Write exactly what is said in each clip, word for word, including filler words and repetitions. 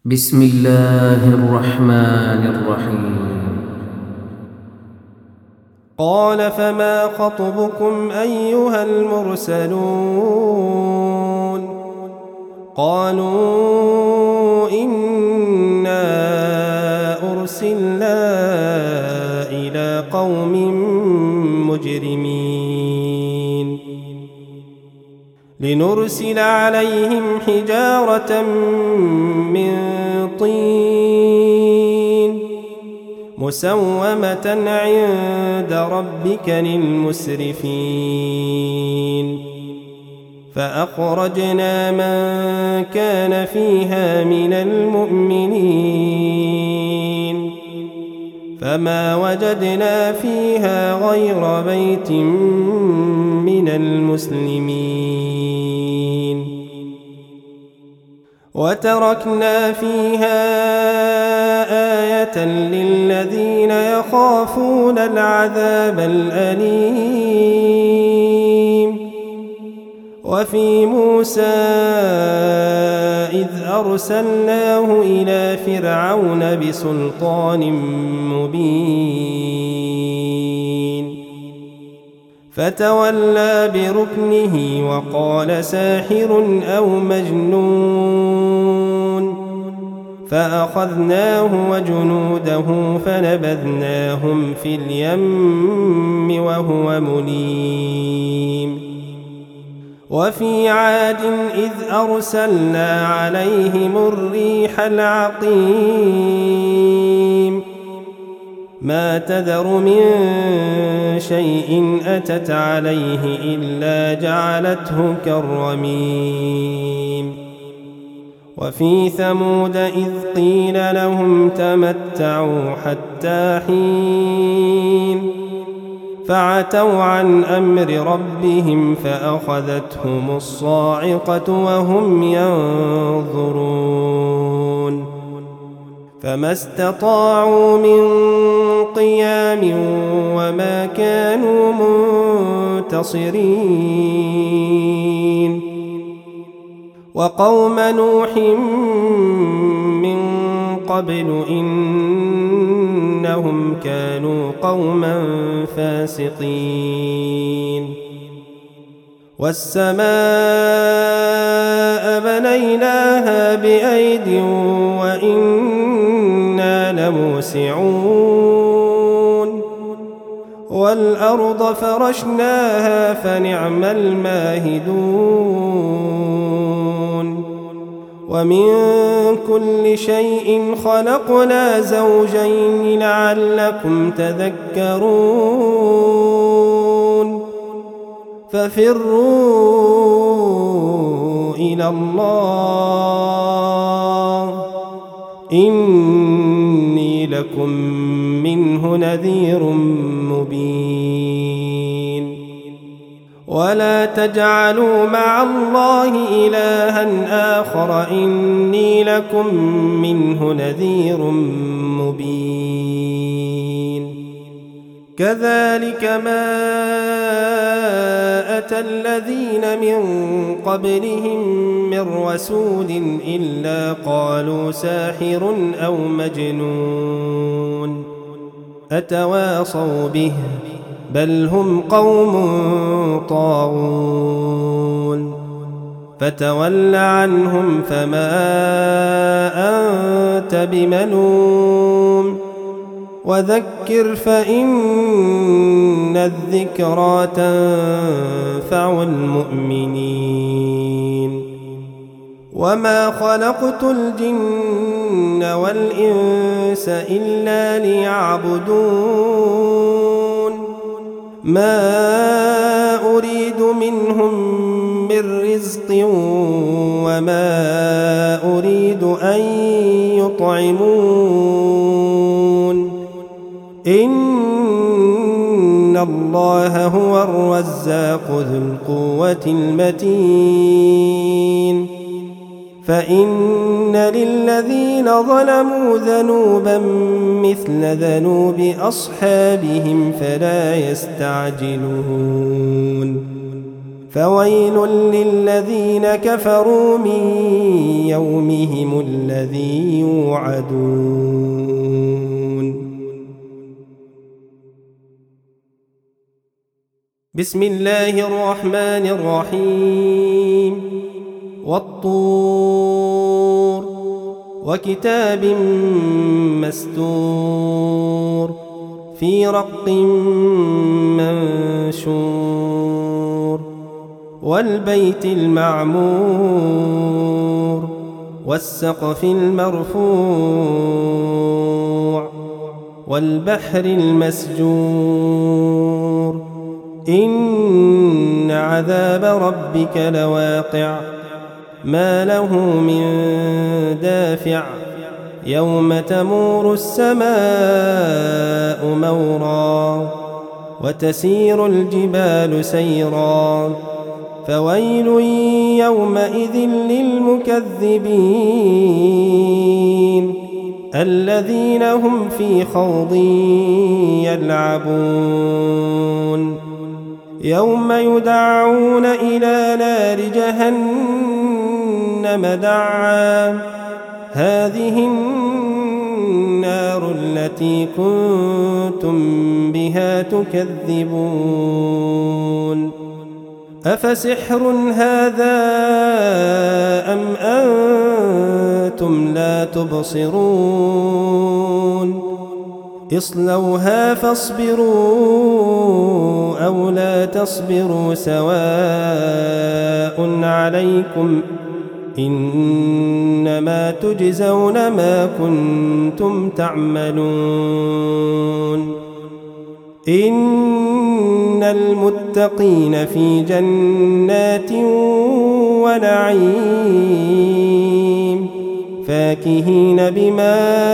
بسم الله الرحمن الرحيم. قال فما خطبكم أيها المرسلون؟ قالوا إنا أرسلنا إلى قوم مجرمين لنرسل عليهم حجارة من طين مسومة عند ربك للمسرفين فأخرجنا من كان فيها من المؤمنين فما وجدنا فيها غير بيت من المسلمين وتركنا فيها آية للذين يخافون العذاب الأليم. وفي موسى إذ أرسلناه إلى فرعون بسلطان مبين فتولى بركنه وقال ساحر أو مجنون فأخذناه وجنوده فنبذناهم في اليم وهو مليم. وفي عاد إذ أرسلنا عليهم الريح العقيم ما تذر من شيء أتت عليه إلا جعلته كالرميم. وفي ثمود إذ قيل لهم تمتعوا حتى حين فعتوا عن أمر ربهم فأخذتهم الصاعقة وهم ينظرون فما استطاعوا من قيام وما كانوا منتصرين. وقوم نوح من قبل إنهم كانوا قوما فاسقين. والسماء بنيناها بأيد وإنا لموسعون والأرض فرشناها فنعم الماهدون. ومن كل شيء خلقنا زوجين لعلكم تذكرون ففروا إلى الله إني لكم منه نذير مبين. ولا تجعلوا مع الله إلها آخر إني لكم منه نذير مبين. كذلك ما أتى الذين من قبلهم من رسول إلا قالوا ساحر أو مجنون أتواصوا به بل هم قوم طاغون. فتول عنهم فما أنت بملوم وذكر فإن الذكرى تنفع المؤمنين. وما خلقت الجن والإنس إلا ليعبدون ما أريد منهم من رزق وما أريد أن يطعمون إن الله هو الرزاق ذو القوة المتين. فإن للذين ظلموا ذنوبا مثل ذنوب أصحابهم فلا يستعجلون فويل للذين كفروا من يومهم الذي يوعدون. بسم الله الرحمن الرحيم. والطور وكتاب مستور في رق منشور والبيت المعمور والسقف المرفوع والبحر المسجور إن عذاب ربك لواقع ما له من دافع يوم تمور السماء مورا وتسير الجبال سيرا فويل يومئذ للمكذبين الذين هم في خوض يلعبون يوم يدعون إلى نار جهنم دعا هذه النار التي كنتم بها تكذبون أفسحر هذا أم أنتم لا تبصرون اصلوها فاصبروا أو لا تصبروا سواء عليكم إنما تجزون ما كنتم تعملون إن المتقين في جنات ونعيم فاكهين بما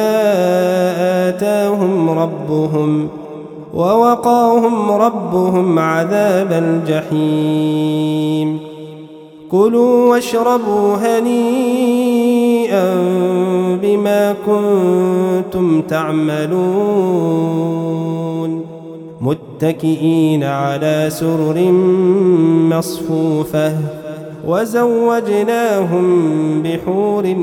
آتاهم ربهم ووقاهم ربهم عذاب الجحيم كلوا واشربوا هنيئا بما كنتم تعملون متكئين على سرر مصفوفة وزوجناهم بحور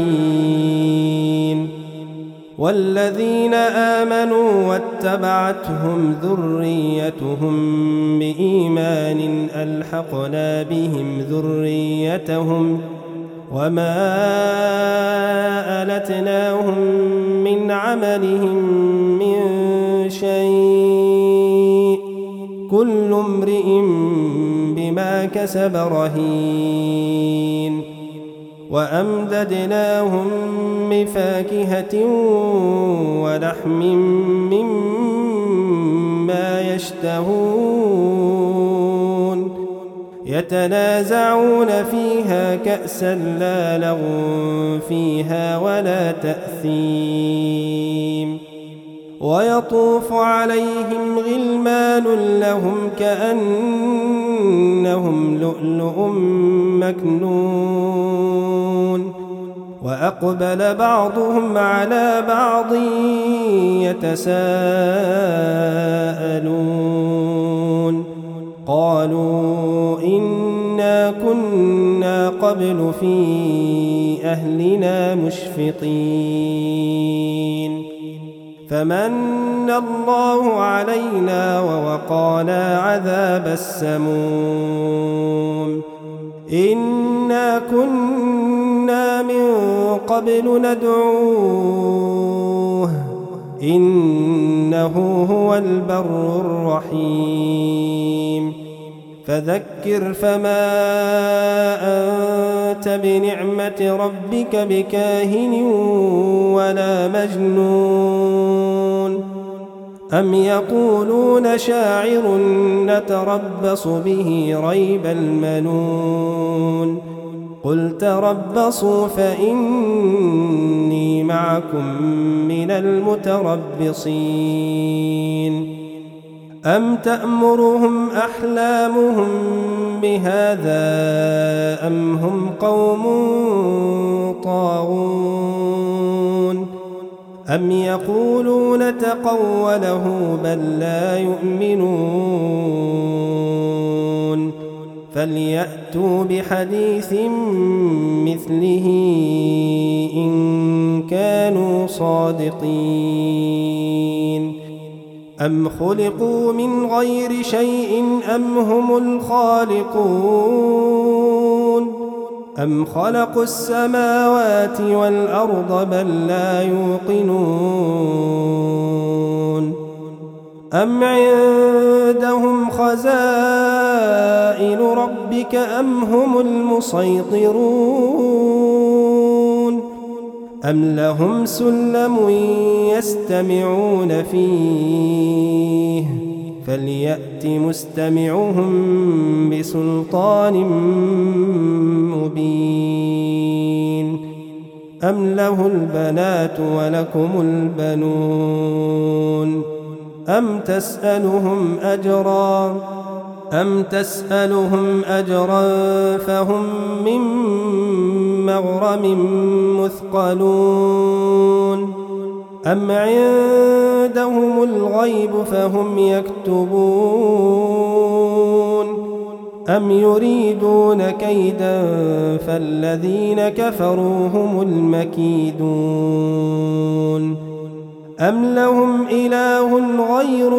عين والذين آمنوا واتبعتهم ذريتهم بإيمان ألحقنا بهم ذريتهم وما ألتناهم من عملهم من شيء كل امرئ بما كسب رهين وأمددناهم بفاكهة ولحم مما يشتهون يتنازعون فيها كأسا لا لغو فيها ولا تأثيم ويطوف عليهم غلمان لهم كأنهم لؤلؤ مكنون وأقبل بعضهم على بعض يتساءلون قالوا إنا كنا قبل في أهلنا مشفقين فمن الله علينا ووقانا عذاب السموم إنا كنا من قبل ندعوه إنه هو البر الرحيم فذكر فما أنت بنعمة ربك بكاهن ولا مجنون أم يقولون شاعر نتربص به ريب المنون قل تربصوا فإني معكم من المتربصين أم تأمرهم أحلامهم بهذا أم هم قوم طاغون أم يقولون تقوله بل لا يؤمنون فليأتوا بحديث مثله إن كانوا صادقين أم خلقوا من غير شيء أم هم الخالقون أم خلقوا السماوات والأرض بل لا يوقنون أم عندهم خزائن ربك أم هم المسيطرون أم لهم سلم يستمعون فيه فليأت مستمعهم بسلطان مبين أم له البنات ولكم البنون أم تسألهم أجرا أم تسألهم أجرا فهم من مغرم مثقلون أم عندهم الغيب فهم يكتبون أم يريدون كيدا فالذين كفروا هم المكيدون أم لهم إله غير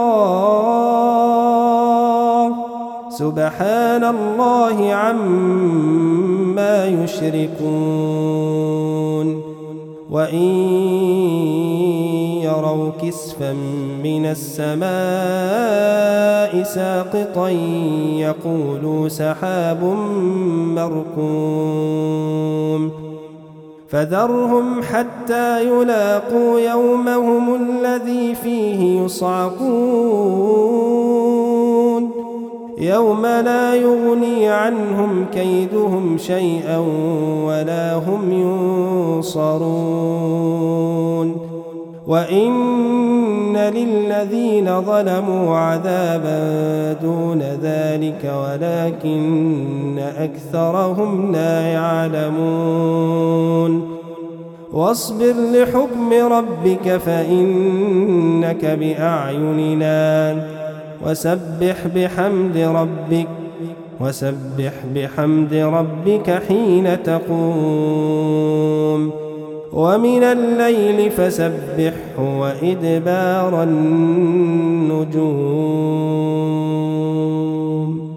الله سبحان الله عما يشركون وإن يروا كسفا من السماء ساقطا يقولوا سحاب مركوم فذرهم حتى يلاقوا يومهم الذي فيه يصعقون يوم لا يغني عنهم كيدهم شيئا ولا هم ينصرون وإن للذين ظلموا عذابا دون ذلك ولكن أكثرهم لا يعلمون واصبر لحكم ربك فإنك بأعيننا وسبح بحمد ربك وسبح بحمد ربك حين تقوم ومن الليل فسبحه وإدبار النجوم.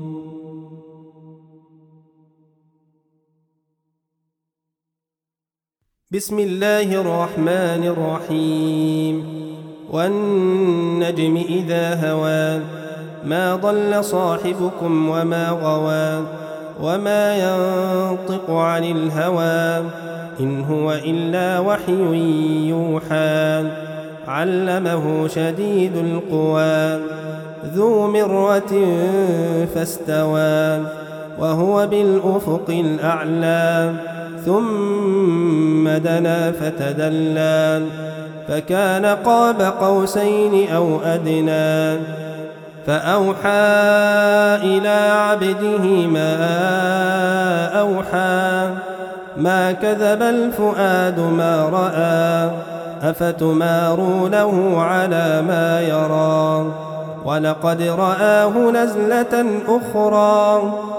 بسم الله الرحمن الرحيم والنجم إذا هوى ما ضل صاحبكم وما غوى وما ينطق عن الهوى إن هو إلا وحي يوحى علمه شديد القوى ذو مرة فاستوى وهو بالأفق الأعلى ثم دنا فتدلى فكان قاب قوسين أو أدنى فأوحى إلى عبده ما أوحى ما كذب الفؤاد ما رأى أفتمارونه على ما يرى ولقد رآه نزلة أخرى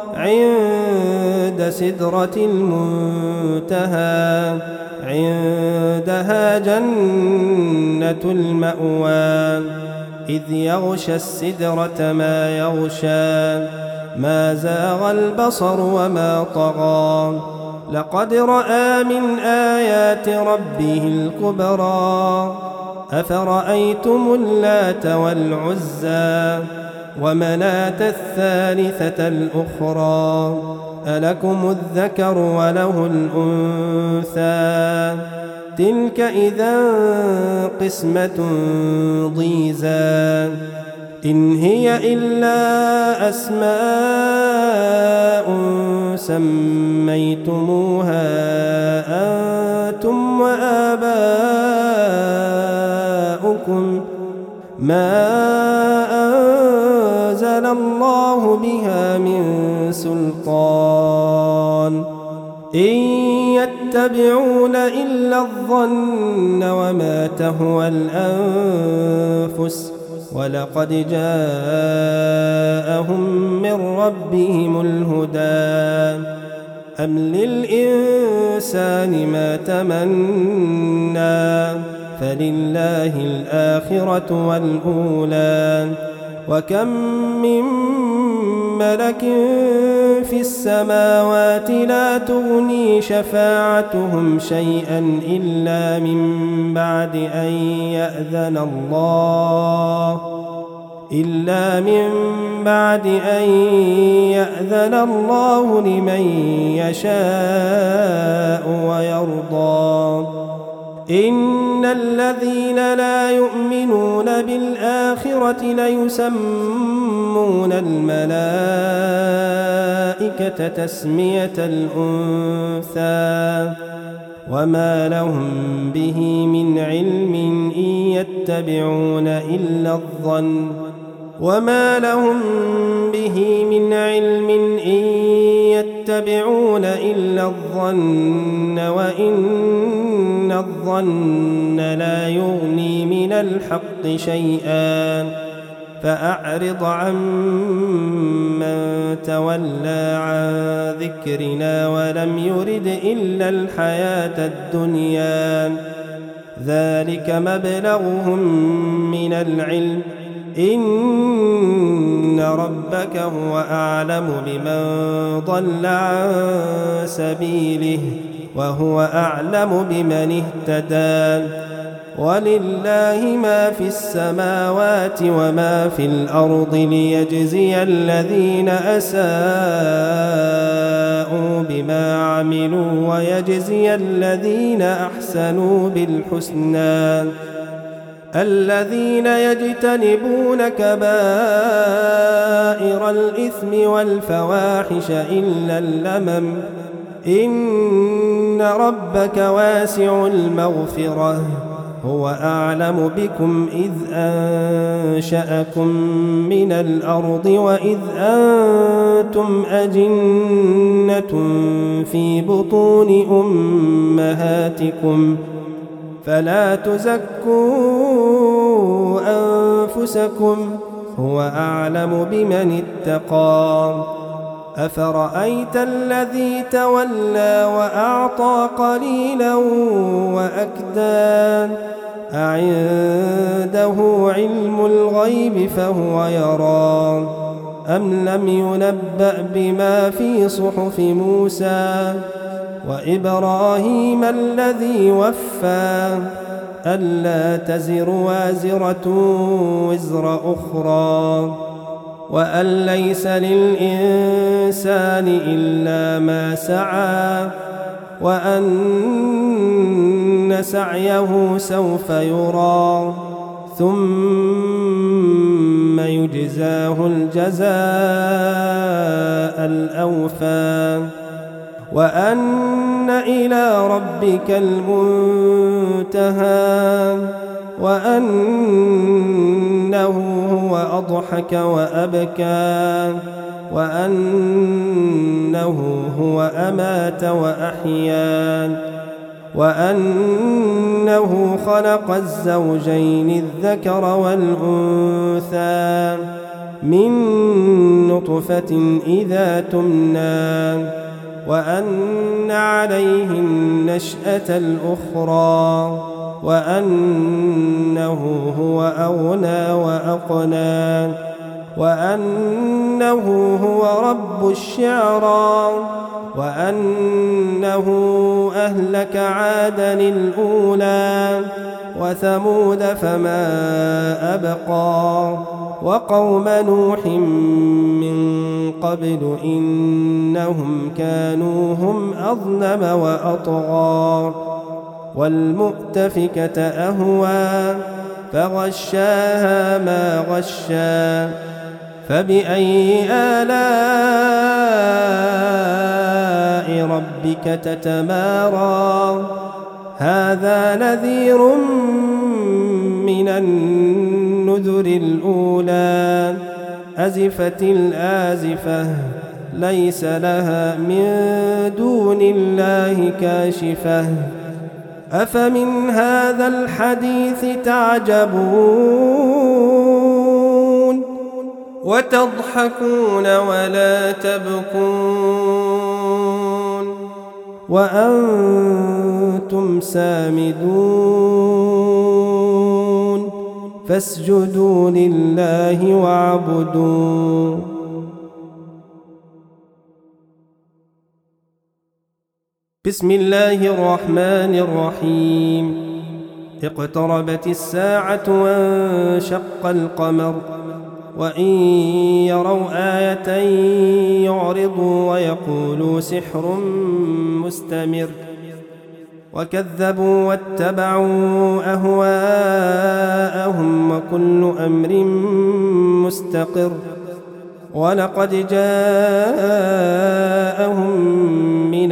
عند سدرة المنتهى عندها جنة المأوى إذ يغشى السدرة ما يغشى ما زاغ البصر وما طغى لقد رأى من آيات ربه الكبرى أفرأيتم اللات والعزى ومناة الثالثة الأخرى ألكم الذكر وله الأنثى تلك إذا قسمة ضيزى إن هي إلا أسماء سميتموها أنتم وآباؤكم ما أنزل الله بها من سلطان إن يتبعون إلا الظن وما تهوى الأنفس ولقد جاءهم من ربهم الهدى أم للإنسان ما تمنى فلله الآخرة والأولى وكم من ملك في السماوات لا تغني شفاعتهم شيئا إلا من بعد أن يأذن الله إلا من بعد أن يأذن الله لمن يشاء ويرضى إن الذين لا يؤمنون بالآخرة ليسمون الملائكة تسمية الأنثى وما لهم به من علم إن يتبعون إلا الظن وما لهم به من علم إن يتبعون إلا الظن وإن الظن لا يغني من الحق شيئا فأعرض عن من تولى عن ذكرنا ولم يرد إلا الحياة الدنيا ذلك مبلغهم من العلم إن ربك هو أعلم بمن ضل عن سبيله وهو أعلم بمن اهتدى ولله ما في السماوات وما في الأرض ليجزي الذين أساءوا بما عملوا ويجزي الذين أحسنوا بالحسنى الذين يجتنبون كبائر الإثم والفواحش إلا اللمم إن ربك واسع المغفرة هو أعلم بكم إذ أنشأكم من الأرض وإذ أنتم أجنة في بطون أمهاتكم فلا تزكوا أنفسكم هو أعلم بمن اتقى أفرأيت الذي تولى وأعطى قليلا وأكدى أعنده علم الغيب فهو يرى أم لم ينبأ بما في صحف موسى وإبراهيم الذي وفى ألا تزر وازرة وزر أخرى وأن ليس للإنسان إلا ما سعى وأن سعيه سوف يرى ثم يجزاه الجزاء الأوفى وأن إلى ربك المنتهى وأنه هو أضحك وأبكى وأنه هو أمات وأحيا وأنه خلق الزوجين الذكر والأنثى من نطفة إذا تمنى وأن عليه النشأة الأخرى وأنه هو أغنى وأقنى وأنه هو رب الشعرى وأنه أهلك عادا الأولى وثمود فما أبقى وقوم نوح من قبل إنهم كانوا هم أظلم وأطغى والمؤتفكة أهوى فغشاها ما غشا فبأي آلاء ربك تتمارى هذا نذير من النذر الأولى أزفت الآزفة ليس لها من دون الله كاشفة أفمن هذا الحديث تعجبون وتضحكون ولا تبكون وأنتم سامدون فاسجدوا لله واعبدوا. بسم الله الرحمن الرحيم. اقتربت الساعة وانشق القمر وإن يروا آية يعرضوا ويقولوا سحر مستمر وكذبوا واتبعوا أهواءهم وكل أمر مستقر ولقد جاءهم من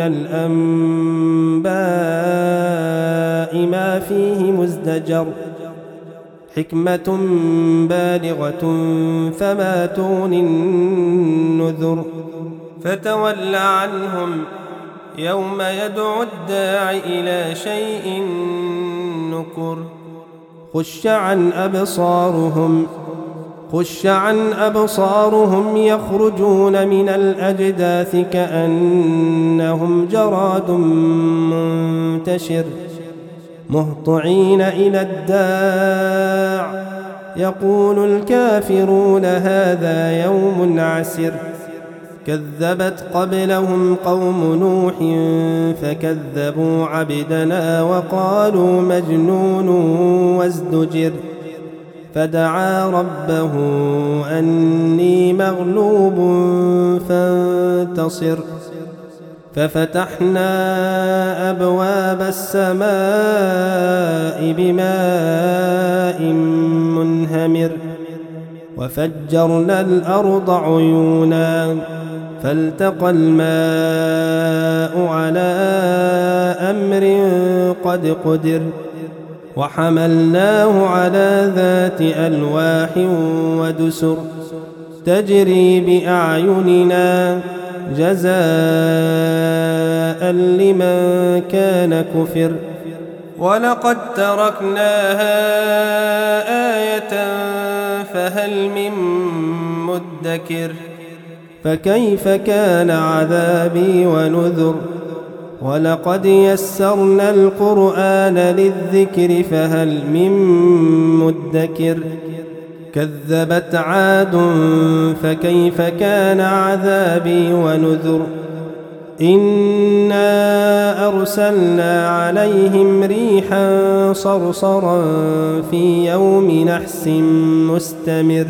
الأنباء ما فيه مزدجر حكمة بالغة فما تغني النذر فتول عنهم يوم يدعو الداع إلى شيء نكر خش عن أبصارهم خش عن أبصارهم يخرجون من الأجداث كأنهم جراد منتشر مهطعين إلى الداع يقول الكافرون هذا يوم عسر كذبت قبلهم قوم نوح فكذبوا عبدنا وقالوا مجنون وازدجر فدعا ربه أني مغلوب فانتصر ففتحنا أبواب السماء بماء منهمر وفجرنا الأرض عيونا فالتقى الماء على أمر قد قدر وحملناه على ذات ألواح ودسر تجري بأعيننا جزاء لمن كان كفر ولقد تركناها آية فهل من مدكر فكيف كان عذابي ونذر ولقد يسرنا القرآن للذكر فهل من مدكر كذبت عاد فكيف كان عذابي ونذر إنا أرسلنا عليهم ريحا صرصرا في يوم نحس مستمر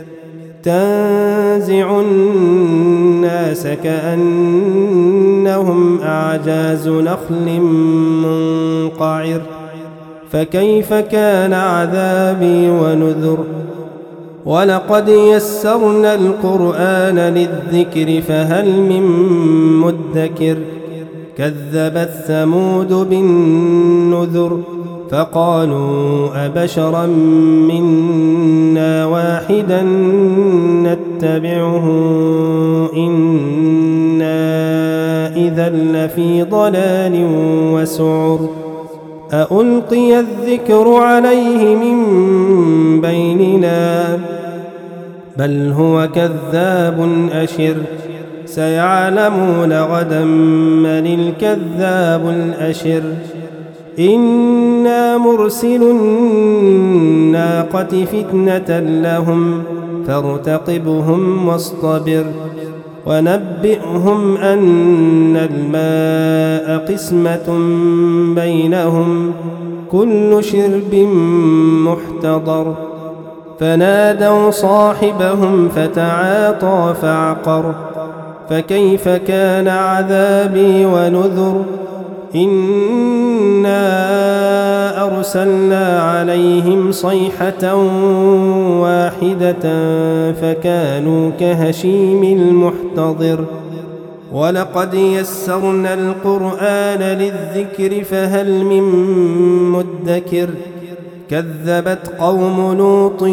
تنزع الناس كأنهم أعجاز نخل منقعر فكيف كان عذابي ونذر ولقد يسرنا القرآن للذكر فهل من مدكر كذبت ثمود بالنذر فقالوا أبشرا منا واحدا نتبعه إنا إذا لفي ضلال وسعر أألقي الذكر عليه من بيننا بل هو كذاب أشر سيعلمون غدا من الكذاب الأشر إنا مرسل الناقة فتنة لهم فارتقبهم واصطبر ونبئهم أن الماء قسمة بينهم كل شرب محتضر فنادوا صاحبهم فتعاطى فعقر فكيف كان عذابي ونذر إنا أرسلنا عليهم صيحة واحدة فكانوا كهشيم المحتضر ولقد يسرنا القرآن للذكر فهل من مدكر كذبت قوم لوط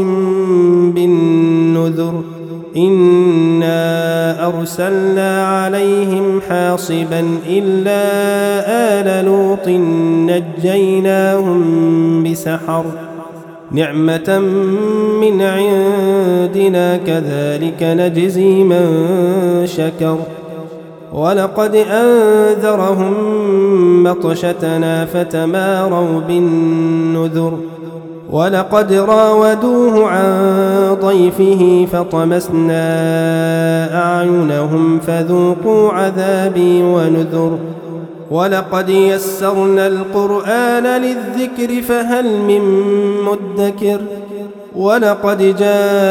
بالنذر إنا أرسلنا عليهم حاصبا إلا آل لوط نجيناهم بسحر نعمة من عندنا كذلك نجزي من شكر ولقد أنذرهم بطشتنا فتماروا بالنذر ولقد راودوه عن ضيفه فطمسنا أعينهم فذوقوا عذابي ونذر ولقد يسرنا القرآن للذكر فهل من مدكر ولقد جاء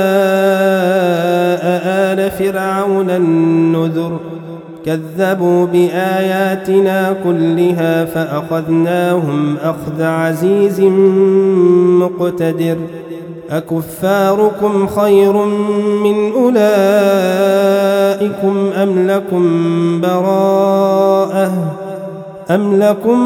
آل فرعون النذر كذبوا بآياتنا كلها فأخذناهم أخذ عزيز مقتدر أكفاركم خير من أولئكم أم لكم براءة أم لكم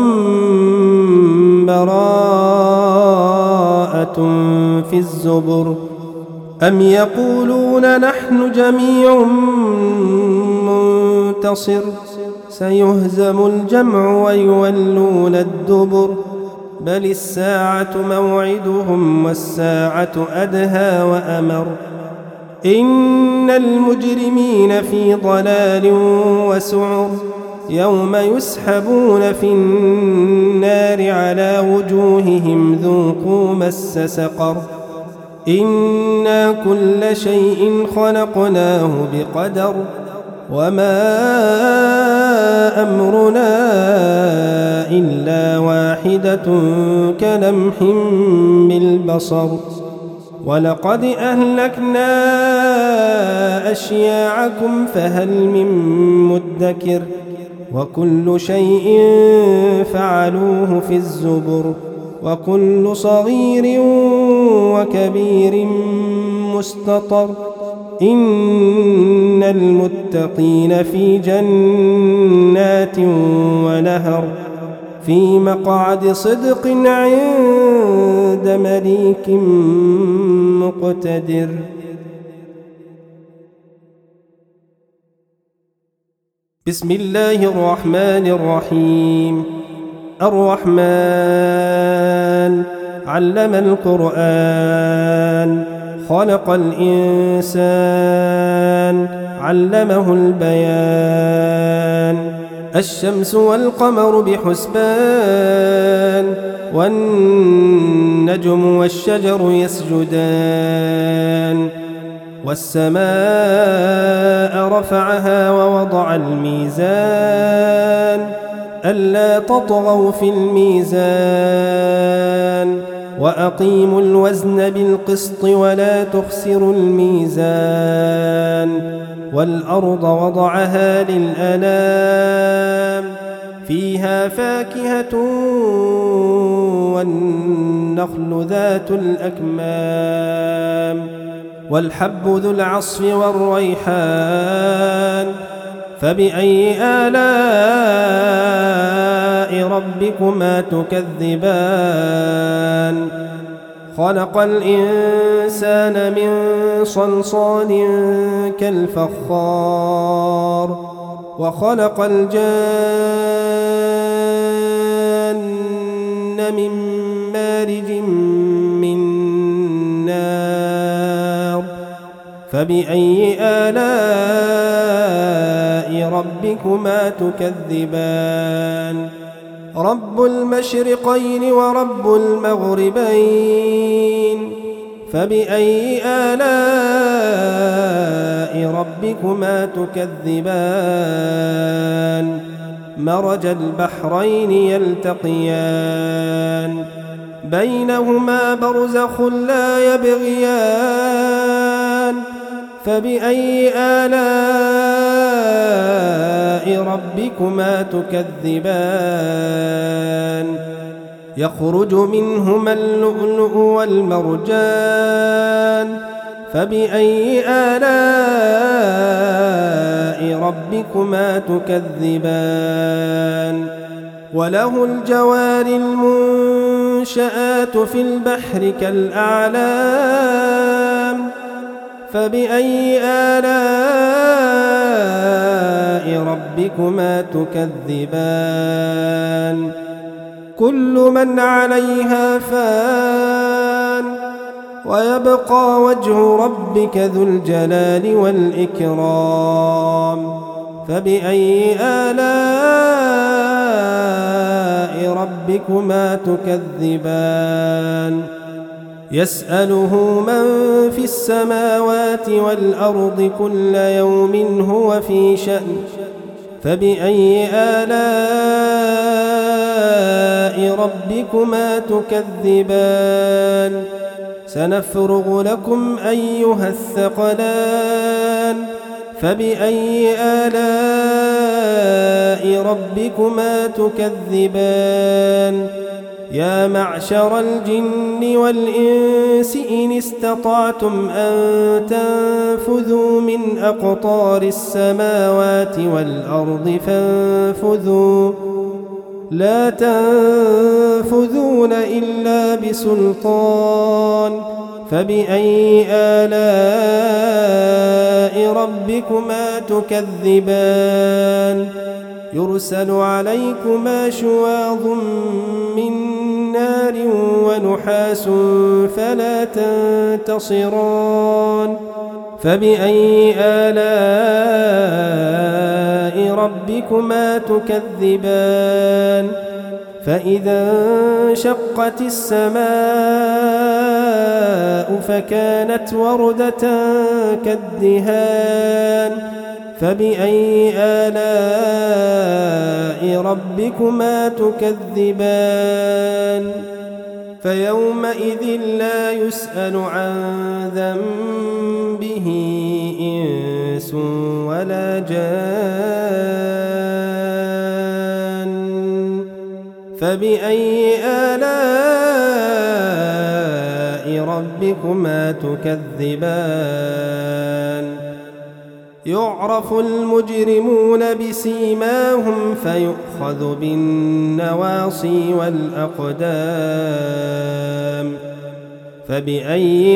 براءة في الزبر أم يقولون نحن جميع منتصر سيهزم الجمع ويولون الدبر بل الساعة موعدهم والساعة أدهى وأمر إن المجرمين في ضلال وسعر يوم يسحبون في النار على وجوههم ذوقوا مس سقر إنا كل شيء خلقناه بقدر وما أمرنا إلا واحدة كلمح بالبصر ولقد أهلكنا أشياعكم فهل من مدكر وكل شيء فعلوه في الزبر وكل صغير وكبير مستطر إن المتقين في جنات ونهر في مقعد صدق عند مليك مقتدر. بسم الله الرحمن الرحيم. الرحمن علم القرآن خلق الإنسان علمه البيان الشمس والقمر بحسبان والنجم والشجر يسجدان والسماء رفعها ووضع الميزان ألا تطغوا في الميزان وأقيموا الوزن بالقسط ولا تخسروا الميزان والأرض وضعها للأنام فيها فاكهة والنخل ذات الأكمام والحب ذو العصف والريحان فبأي آلاء ربكما تكذبان خلق الإنسان من صلصال كالفخار وخلق الجان من مارج من نار فبأي آلاء ربكما تكذبان رب المشرقين ورب المغربين فبأي آلاء ربكما تكذبان مرج البحرين يلتقيان بينهما برزخ لا يبغيان فبأي آلاء ربكما تكذبان يخرج منهما اللؤلؤ والمرجان فبأي آلاء ربكما تكذبان وله الجوار المنشآت في البحر كالأعلام فبأي آلاء ربكما تكذبان كل من عليها فان ويبقى وجه ربك ذو الجلال والإكرام. فبأي آلاء ربكما تكذبان؟ يسأله من في السماوات والأرض كل يوم هو في شأن. فبأي آلاء ربكما تكذبان؟ سنفرغ لكم أيها الثقلان. فبأي آلاء ربكما تكذبان؟ يا معشر الجن والإنس إن استطعتم أن تنفذوا من أقطار السماوات والأرض فانفذوا، لا تنفذون إلا بسلطان. فبأي آلاء ربكما تكذبان؟ يرسل عليكما شواظ من نار ونحاس فلا تنتصران. فبأي آلاء ربكما تكذبان؟ فإذا انشقت السماء فكانت وردة كالدهان. فبأي آلاء ربكما تكذبان؟ فيومئذ لا يسأل عن ذنبه إنس ولا جان. فبأي آلاء ربكما تكذبان؟ يعرف المجرمون بسيماهم فيؤخذ بالنواصي والأقدام. فبأي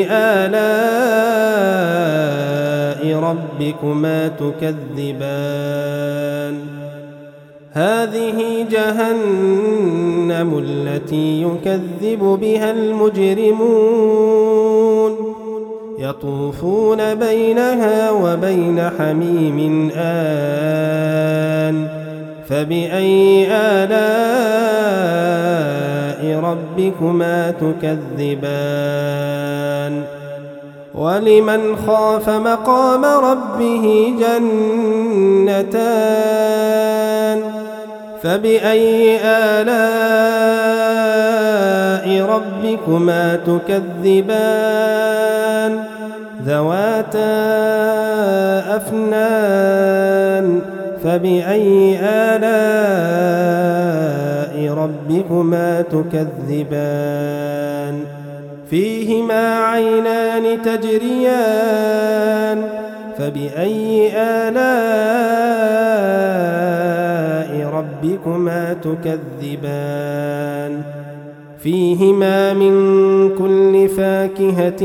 آلاء ربكما تكذبان؟ هذه جهنم التي يكذب بها المجرمون، يطوفون بينها وبين حميم آن. فبأي آلاء ربكما تكذبان؟ ولمن خاف مقام ربه جنتان. فبأي آلاء ربكما تكذبان؟ ذواتا أفنان. فبأي آلاء ربكما تكذبان؟ فيهما عينان تجريان. فبأي آلاء ربكما تكذبان؟ فيهما من كل فاكهة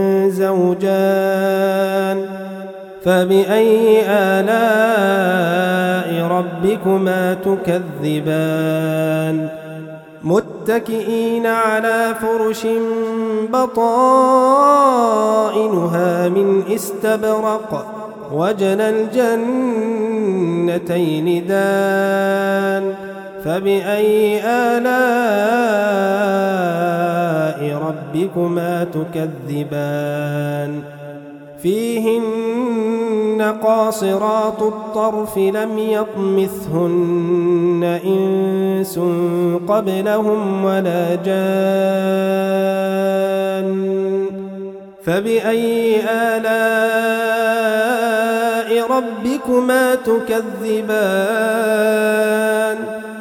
زوجان. فبأي آلاء ربكما تكذبان؟ متكئين على فرش بطائنها من استبرق وجنى الجنتين دان. فبأي آلاء ربكما تكذبان؟ فيهن قاصرات الطرف لم يطمثهن إنس قبلهم ولا جان. فبأي آلاء ربكما تكذبان؟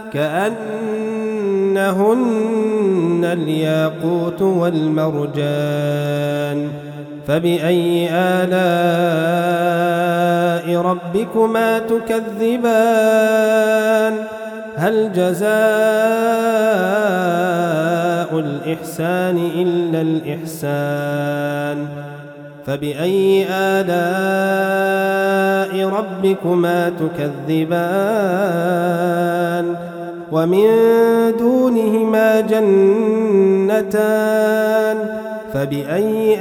كأنهن الياقوت والمرجان. فبأي آلاء ربكما تكذبان؟ هل جزاء الإحسان إلا الإحسان؟ فبأي آلاء ربكما تكذبان؟ ومن دونهما جنتان. فبأي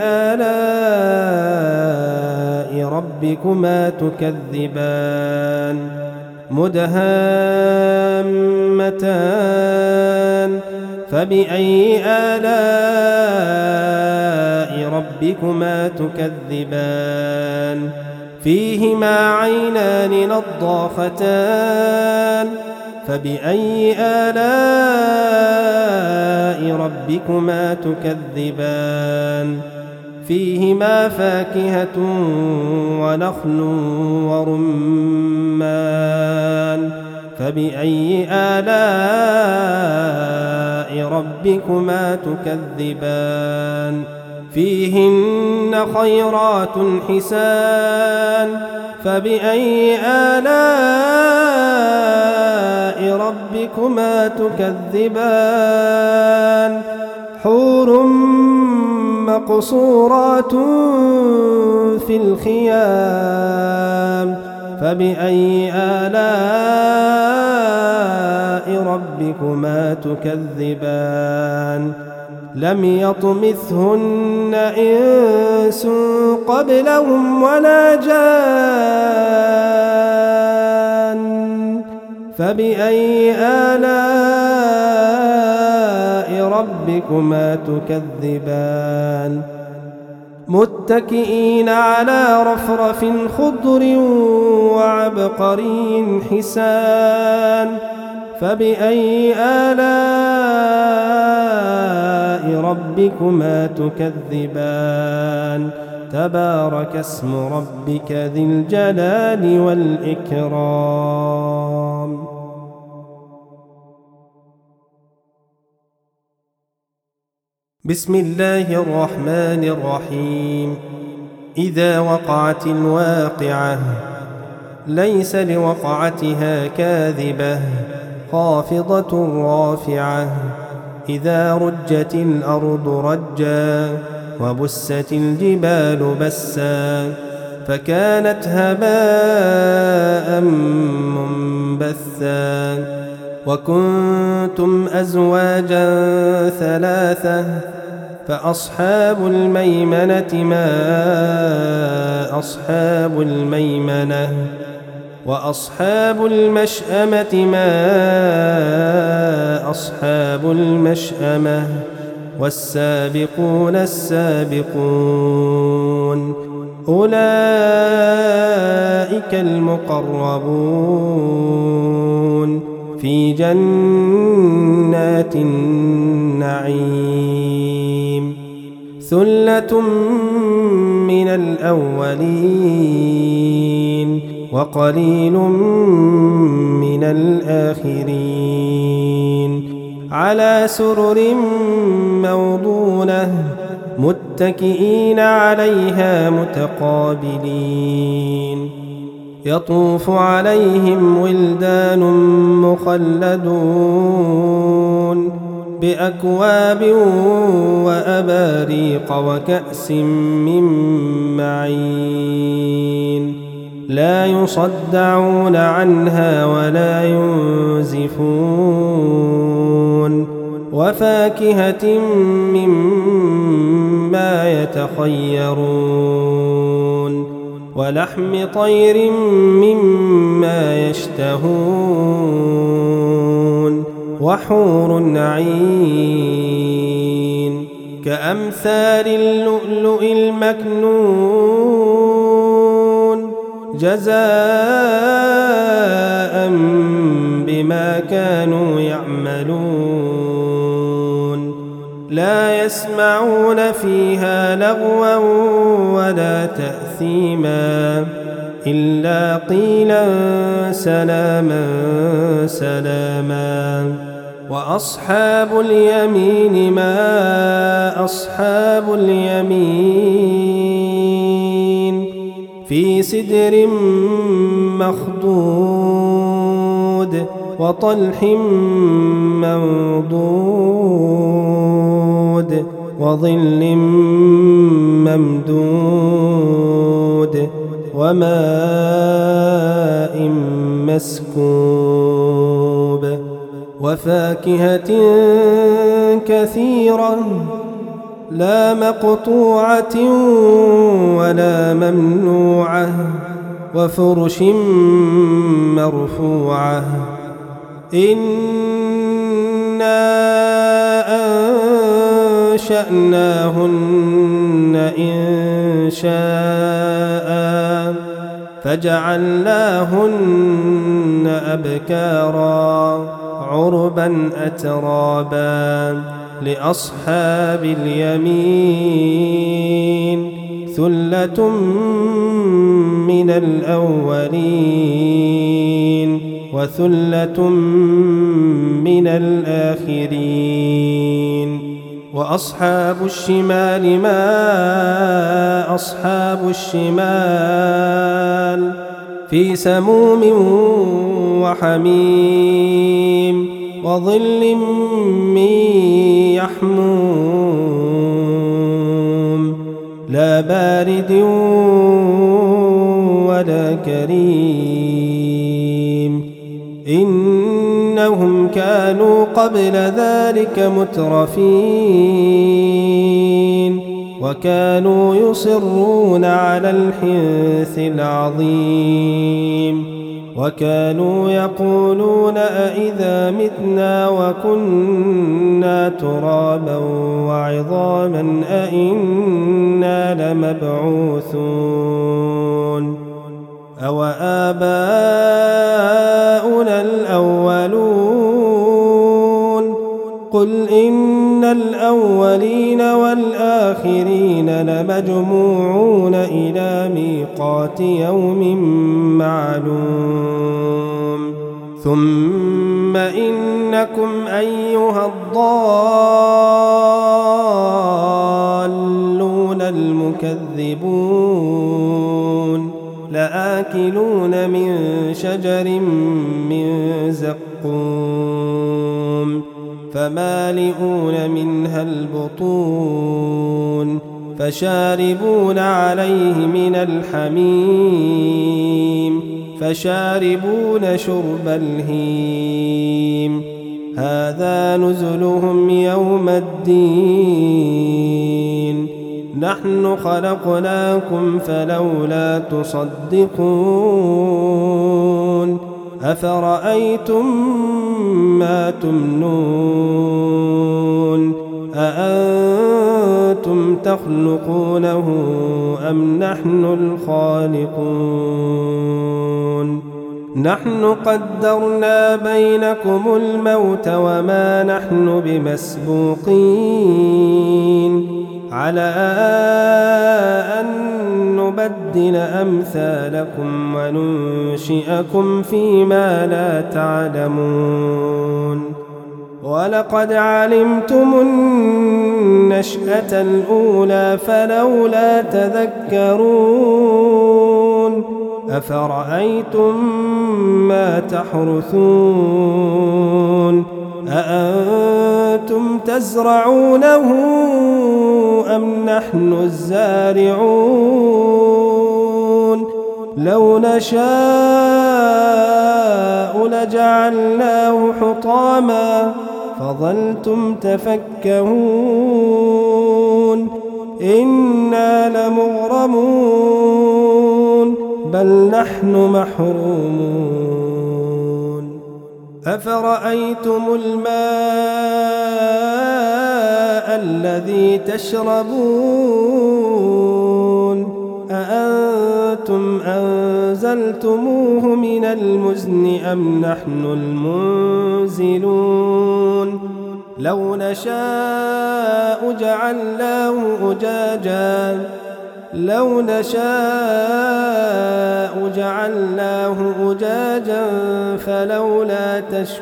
آلاء ربكما تكذبان مدهامتان فبأي آلاء ربكما تكذبان فيهما عينان نضاختان فبأي آلاء ربكما تكذبان فيهما فاكهة ونخل ورمان فبأي آلاء ربكما تكذبان فيهن خيرات حسان فبأي آلاء ربكما تكذبان حور مقصورات في الخيام فبأي آلاء ربكما تكذبان لم يطمثهن إنس قبلهم ولا جان فبأي آلاء ربكما تكذبان متكئين على رفرف خضر وعبقري حسان فبأي آلاء ربكما تكذبان تبارك اسم ربك ذي الجلال والإكرام. بسم الله الرحمن الرحيم. إذا وقعت الواقعة ليس لوقعتها كاذبة خافضة رافعة إذا رجت الأرض رجا وبست الجبال بسا فكانت هباء منبثا وكنتم أزواجا ثلاثة فأصحاب الميمنة ما أصحاب الميمنة وأصحاب المشأمة ما أصحاب المشأمة والسابقون السابقون أولئك المقربون في جنات النعيم ثلة من الأولين وقليل من الآخرين على سرر موضونة متكئين عليها متقابلين يطوف عليهم ولدان مخلدون بأكواب وأباريق وكأس من معين لا يصدعون عنها ولا ينزفون وفاكهة مما يتخيرون ولحم طير مما يشتهون وحور عين كأمثال اللؤلؤ المكنون جزاء بما كانوا يعملون لا يسمعون فيها لغوا ولا تأثيما إلا قيلا سلاما سلاما وأصحاب اليمين ما أصحاب اليمين في سدر مخضود وطلح منضود وظل ممدود وماء مسكوب وفاكهة كثيرة لا مقطوعة ولا ممنوعة وفرش مرفوعة إنا أنشأناهن إنشاء فجعلناهن أبكارا عربا أترابا لأصحاب اليمين ثلة من الأولين وثلة من الآخرين وأصحاب الشمال ما أصحاب الشمال في سموم وحميم وظل من يحموم لا بارد ولا كريم إنهم كانوا قبل ذلك مترفين وكانوا يصرون على الحنث العظيم وكانوا يقولون أئذا متنا وكنا ترابا وعظاما أئنا لمبعوثون أو آباؤنا الأولون قل إن الأولين والآخرين لمجموعون إلى ميقات يوم معلوم ثم إنكم أيها الضالون المكذبون لآكلون من شجر من زقوم فمالئون منها البطون فشاربون عليه من الحميم فشاربون شرب الهيم هذا نزلهم يوم الدين نحن خلقناكم فلولا تصدقون أفرأيتم ما تمنون أأنتم تخلقونه أم نحن الخالقون نحن قدرنا بينكم الموت وما نحن بمسبوقين على أن نبدل أمثالكم وننشئكم فيما لا تعلمون ولقد علمتم النشأة الأولى فلولا تذكرون أفرأيتم ما تحرثون أأنتم تزرعونه أم نحن الزارعون لو نشاء لجعلناه حطاما فظلتم تفكهون إنا لمغرمون بل نحن محرومون أفرأيتم الماء الذي تشربون أأنتم أنزلتموه من المزن أم نحن المنزلون لو نشاء جعلناه أجاجا لو نشاء جعلناه أجاجا فلولا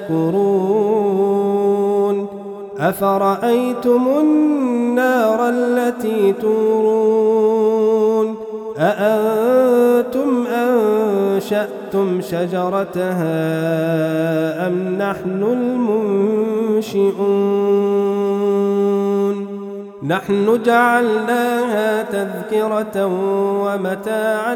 تشكرون أفرأيتم النار التي تورون أأنتم أنشأتم شجرتها أم نحن المنشئون نحن جعلناها تذكرة ومتاعا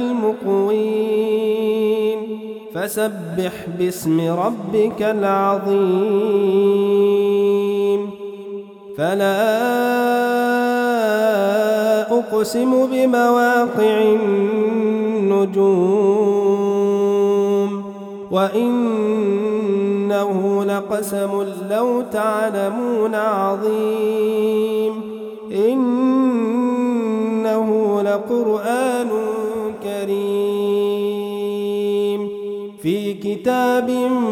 للمقوين فسبح باسم ربك العظيم فلا أقسم بمواقع النجوم وإنه لقسم لو تعلمون عظيم إنه لقرآن كريم في كتاب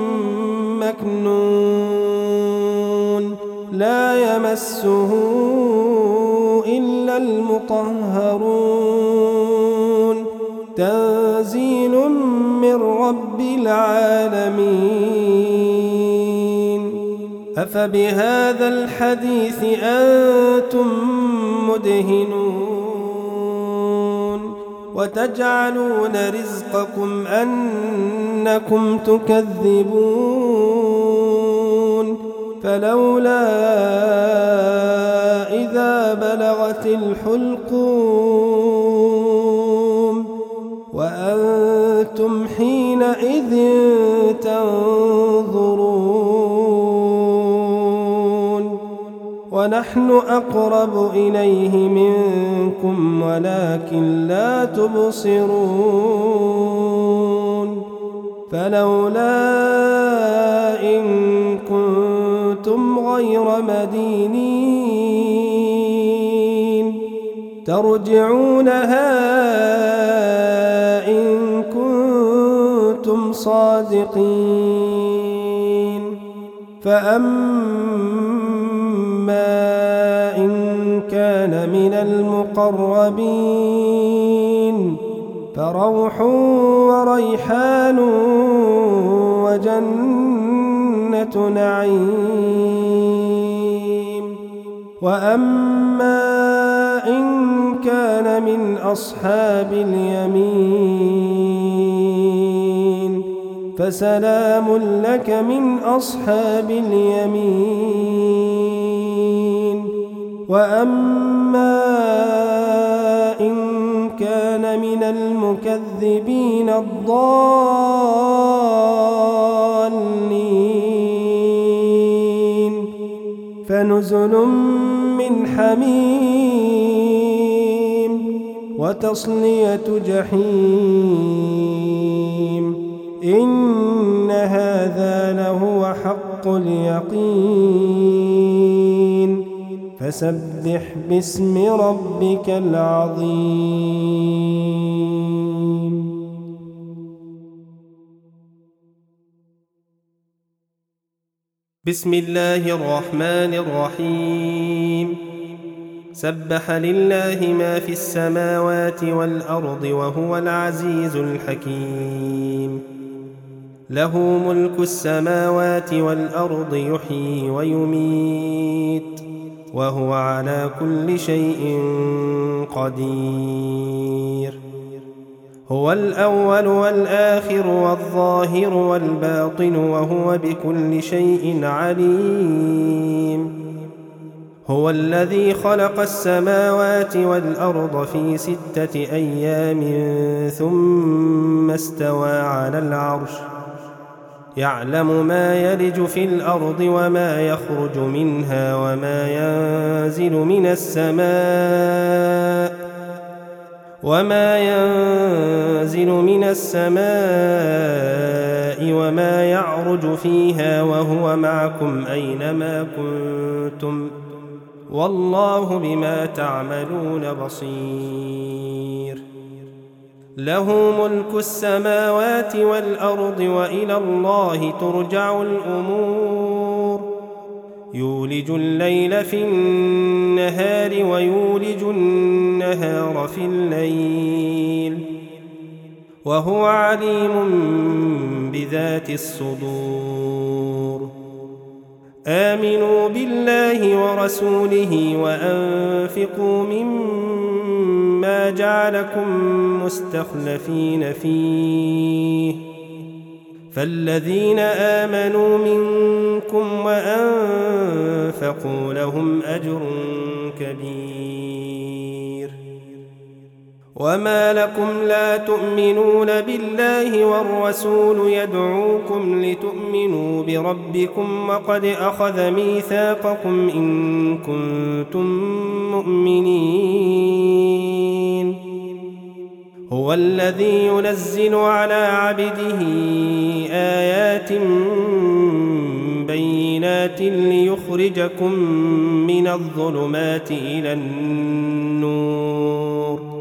مكنون لا يمسه إلا المطهرون تنزيل من رب العالمين أفبهذا الحديث أنتم مدهنون وتجعلون رزقكم أنكم تكذبون فلولا إذا بلغت الحلقوم وأنتم حينئذ تنظرون ونحن أقرب إليه منكم ولكن لا تبصرون فلولا إن كنتم غير مدينين ترجعونها إن كنتم صادقين فأما إن كان من المقربين فروح وريحان وجنة نعيم وأما إن كان من أصحاب اليمين فسلام لك من أصحاب اليمين وأما إن كان من المكذبين الضالين فنزل من حميم وتصلية جحيم إن هذا لهو حق اليقين فسبح باسم ربك العظيم. بسم الله الرحمن الرحيم سبح لله ما في السماوات والأرض وهو العزيز الحكيم له ملك السماوات والأرض يحيي ويميت وهو على كل شيء قدير هو الأول والآخر والظاهر والباطن وهو بكل شيء عليم هو الذي خلق السماوات والأرض في ستة أيام ثم استوى على العرش يعلم ما يلج في الأرض وما يخرج منها وما ينزل من السماء وما ينزل من السماء وما يعرج فيها وهو معكم أينما كنتم والله بما تعملون بصير له ملك السماوات والأرض وإلى الله ترجع الأمور يولج الليل في النهار ويولج النهار في الليل وهو عليم بذات الصدور آمنوا بالله ورسوله وأنفقوا مما جعلكم مستخلفين فيه فالذين آمنوا منكم وأنفقوا لهم أجر كبير وما لكم لا تؤمنون بالله والرسول يدعوكم لتؤمنوا بربكم وقد أخذ ميثاقكم إن كنتم مؤمنين هو الذي ينزل على عبده آيات بينات ليخرجكم من الظلمات إلى النور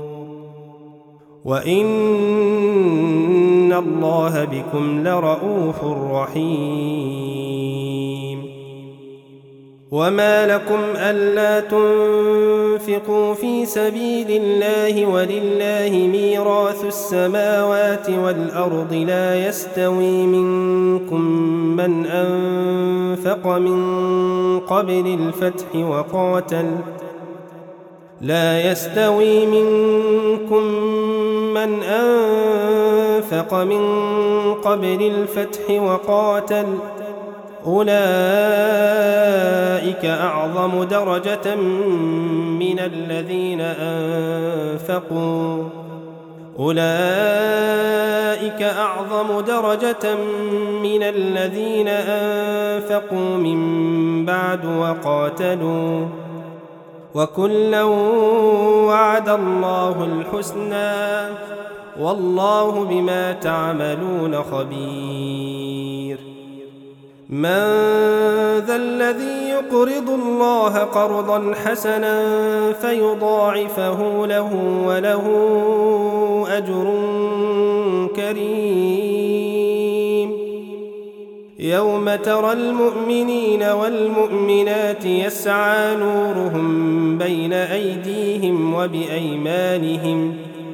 وإن الله بكم لرءوف رحيم وما لكم ألا تنفقوا في سبيل الله ولله ميراث السماوات والأرض لا يستوي منكم من أنفق من قبل الفتح وقاتل لا يستوي منكم من أنفق من قبل الفتح وقاتل أولئك أعظم درجة من الذين أنفقوا أولئك أعظم درجة من الذين أنفقوا من بعد وقاتلوا وكلا وعد الله الحسنى والله بما تعملون خبير من ذا الذي يقرض الله قرضا حسنا فيضاعفه له وله أجر كريم يوم ترى المؤمنين والمؤمنات يسعى نورهم بين أيديهم وبأيمانهم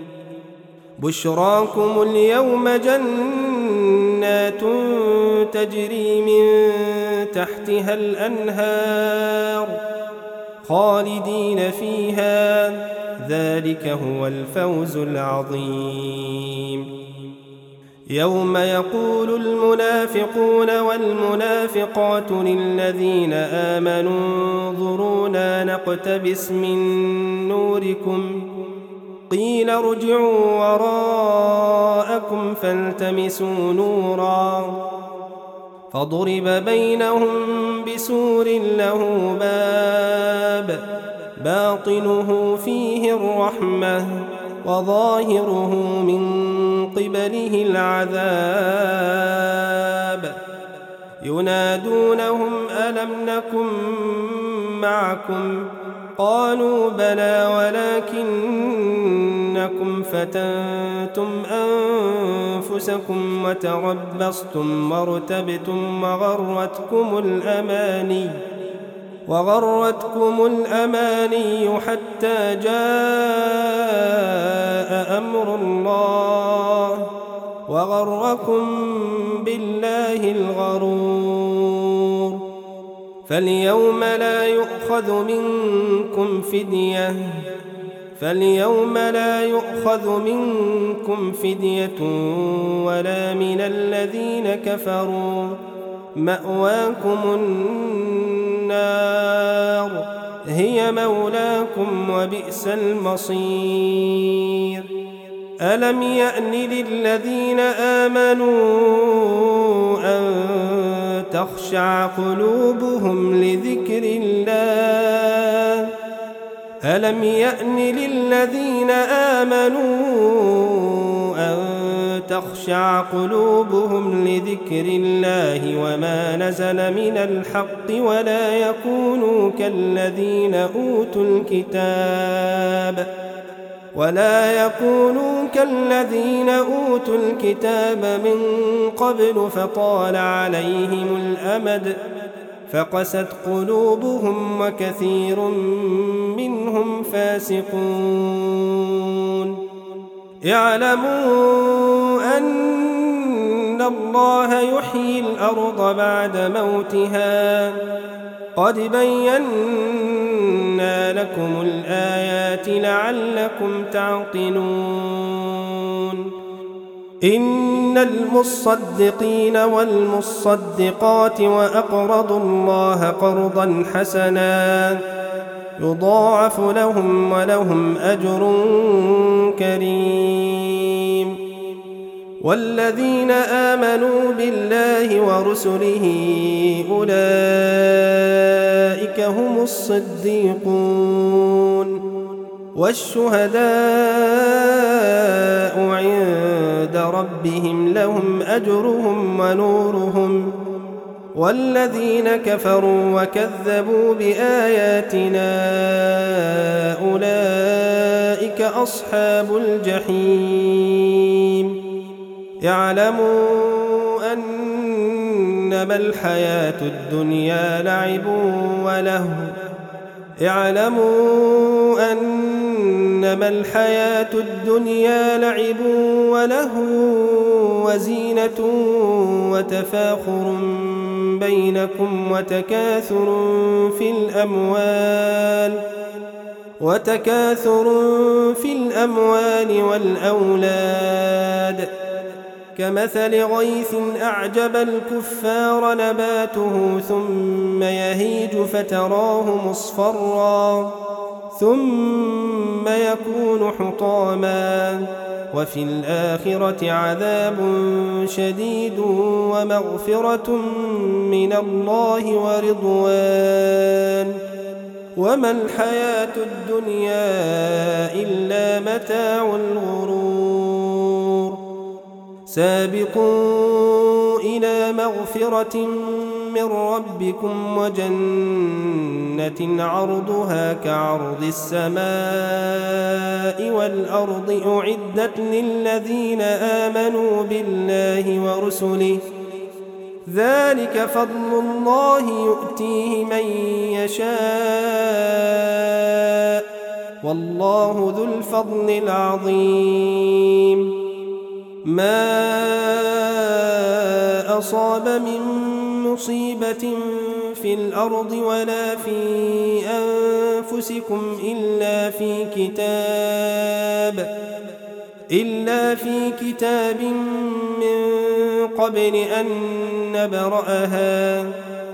بشراكم اليوم جنات تجري من تحتها الأنهار خالدين فيها ذلك هو الفوز العظيم يوم يقول المنافقون والمنافقات للذين آمنوا انظرونا نقتبس من نوركم قيل ارجعوا وراءكم فالتمسوا نورا فضرب بينهم بسور له باب باطنه فيه الرحمة وظاهره من قبله العذاب ينادونهم ألم نكن معكم قالوا بلى ولكنكم فتنتم أنفسكم وتربصتم وارتبتم وغرتكم الأماني وغرتكم الأماني حتى جاء أمر الله وغركم بالله الغرور فاليوم لا يؤخذ منكم فدية فاليوم لا يؤخذ منكم فدية ولا من الذين كفروا مأواكم النار هي مولاكم وبئس المصير ألم يأن للذين آمنوا أن تخشع قلوبهم لذكر الله ألم يأن للذين آمنوا أن تخشع قلوبهم لذكر الله وما نزل من الحق ولا يكونوا كالذين أوتوا الكتاب ولا يكونوا كالذين أوتوا الكتاب من قبل فطال عليهم الأمد فقست قلوبهم وكثير منهم فاسقون اعلموا أن الله يحيي الأرض بعد موتها قد بينا لكم الآيات لعلكم تعقلون إن المصدقين والمصدقات وأقرضوا الله قرضا حسنا يضاعف لهم ولهم أجر كريم. والذين آمنوا بالله ورسله أولئك هم الصديقون والشهداء عند ربهم لهم أجرهم ونورهم. والذين كفروا وكذبوا بآياتنا أولئك أصحاب الجحيم. اعلموا أنما الحياة الدنيا لعب ولهو اعلموا أنما الحياة الدنيا لعب ولهو وزينة وتفاخر بينكم وتكاثر في الأموال وتكاثر في الأموال والأولاد كمثل غيث أعجب الكفار نباته ثم يهيج فتراه مصفرا ثم يكون حطاما وفي الآخرة عذاب شديد ومغفرة من الله ورضوان وما الحياة الدنيا إلا متاع الغرور. سابقوا إلى مغفرة من ربكم وجنة عرضها كعرض السماء والأرض أعدت للذين آمنوا بالله ورسله ذلك فضل الله يؤتيه من يشاء والله ذو الفضل العظيم. ما أصاب من مصيبة في الأرض ولا في أنفسكم إلا في كتاب إلا في كتاب من قبل أن نبرأها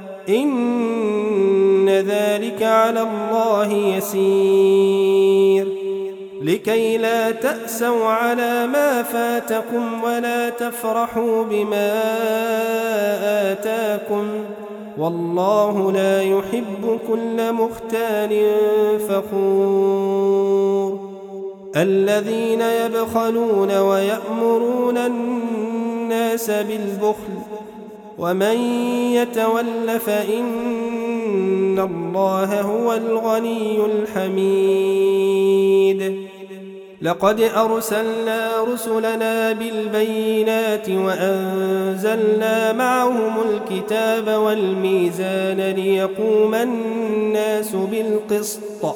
إن ذلك على الله يسير. لكي لا تأسوا على ما فاتكم ولا تفرحوا بما آتاكم والله لا يحب كل مختال فخور. الذين يبخلون ويأمرون الناس بالبخل ومن يتول فإن الله هو الغني الحميد. لقد أرسلنا رسلنا بالبينات وأنزلنا معهم الكتاب والميزان ليقوم الناس بالقسط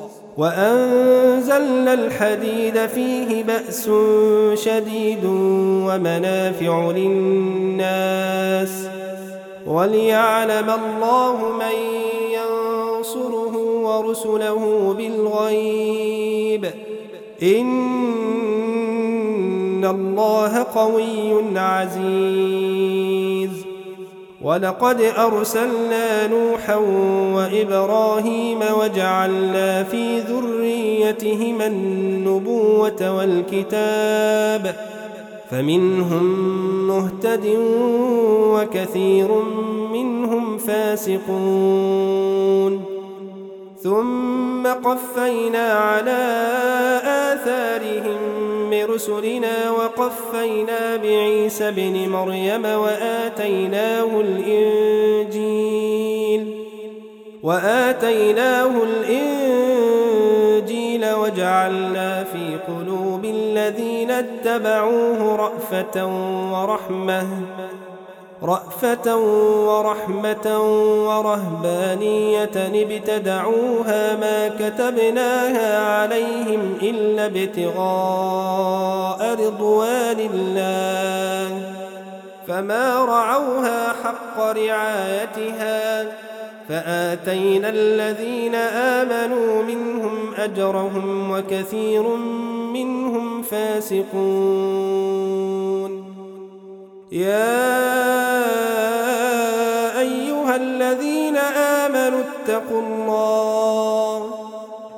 وأنزلنا الحديد فيه بأس شديد ومنافع للناس وليعلم الله من ينصره ورسله بالغيب إن الله قوي عزيز. ولقد أرسلنا نوحا وإبراهيم وجعلنا في ذريتهما النبوة والكتاب فمنهم مهتد وكثير منهم فاسقون. ثم قفينا على آثارهم برسلنا وقفينا بعيسى ابن مريم وآتيناه الإنجيل وآتيناه الإنجيل وجعلنا في قلوب الذين اتبعوه رأفة ورحمة رأفة ورحمة ورهبانية ابتدعوها ما كتبناها عليهم إلا ابتغاء رضوان الله فما رعوها حق رعايتها فآتينا الذين آمنوا منهم أجرهم وكثير منهم فاسقون. يا أيها الذين آمنوا اتقوا الله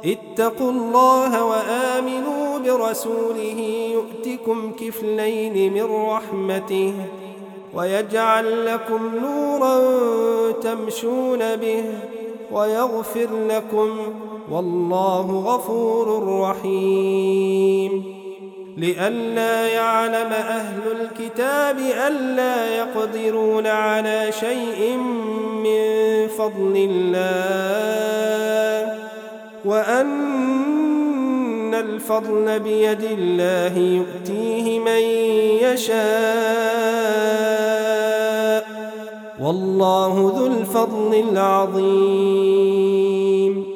اتقوا الله وآمنوا برسوله يؤتكم كفلين من رحمته ويجعل لكم نورا تمشون به ويغفر لكم والله غفور رحيم. لئلا يعلم أهل الكتاب ألا يقدرون على شيء من فضل الله وأن الفضل بيد الله يؤتيه من يشاء والله ذو الفضل العظيم.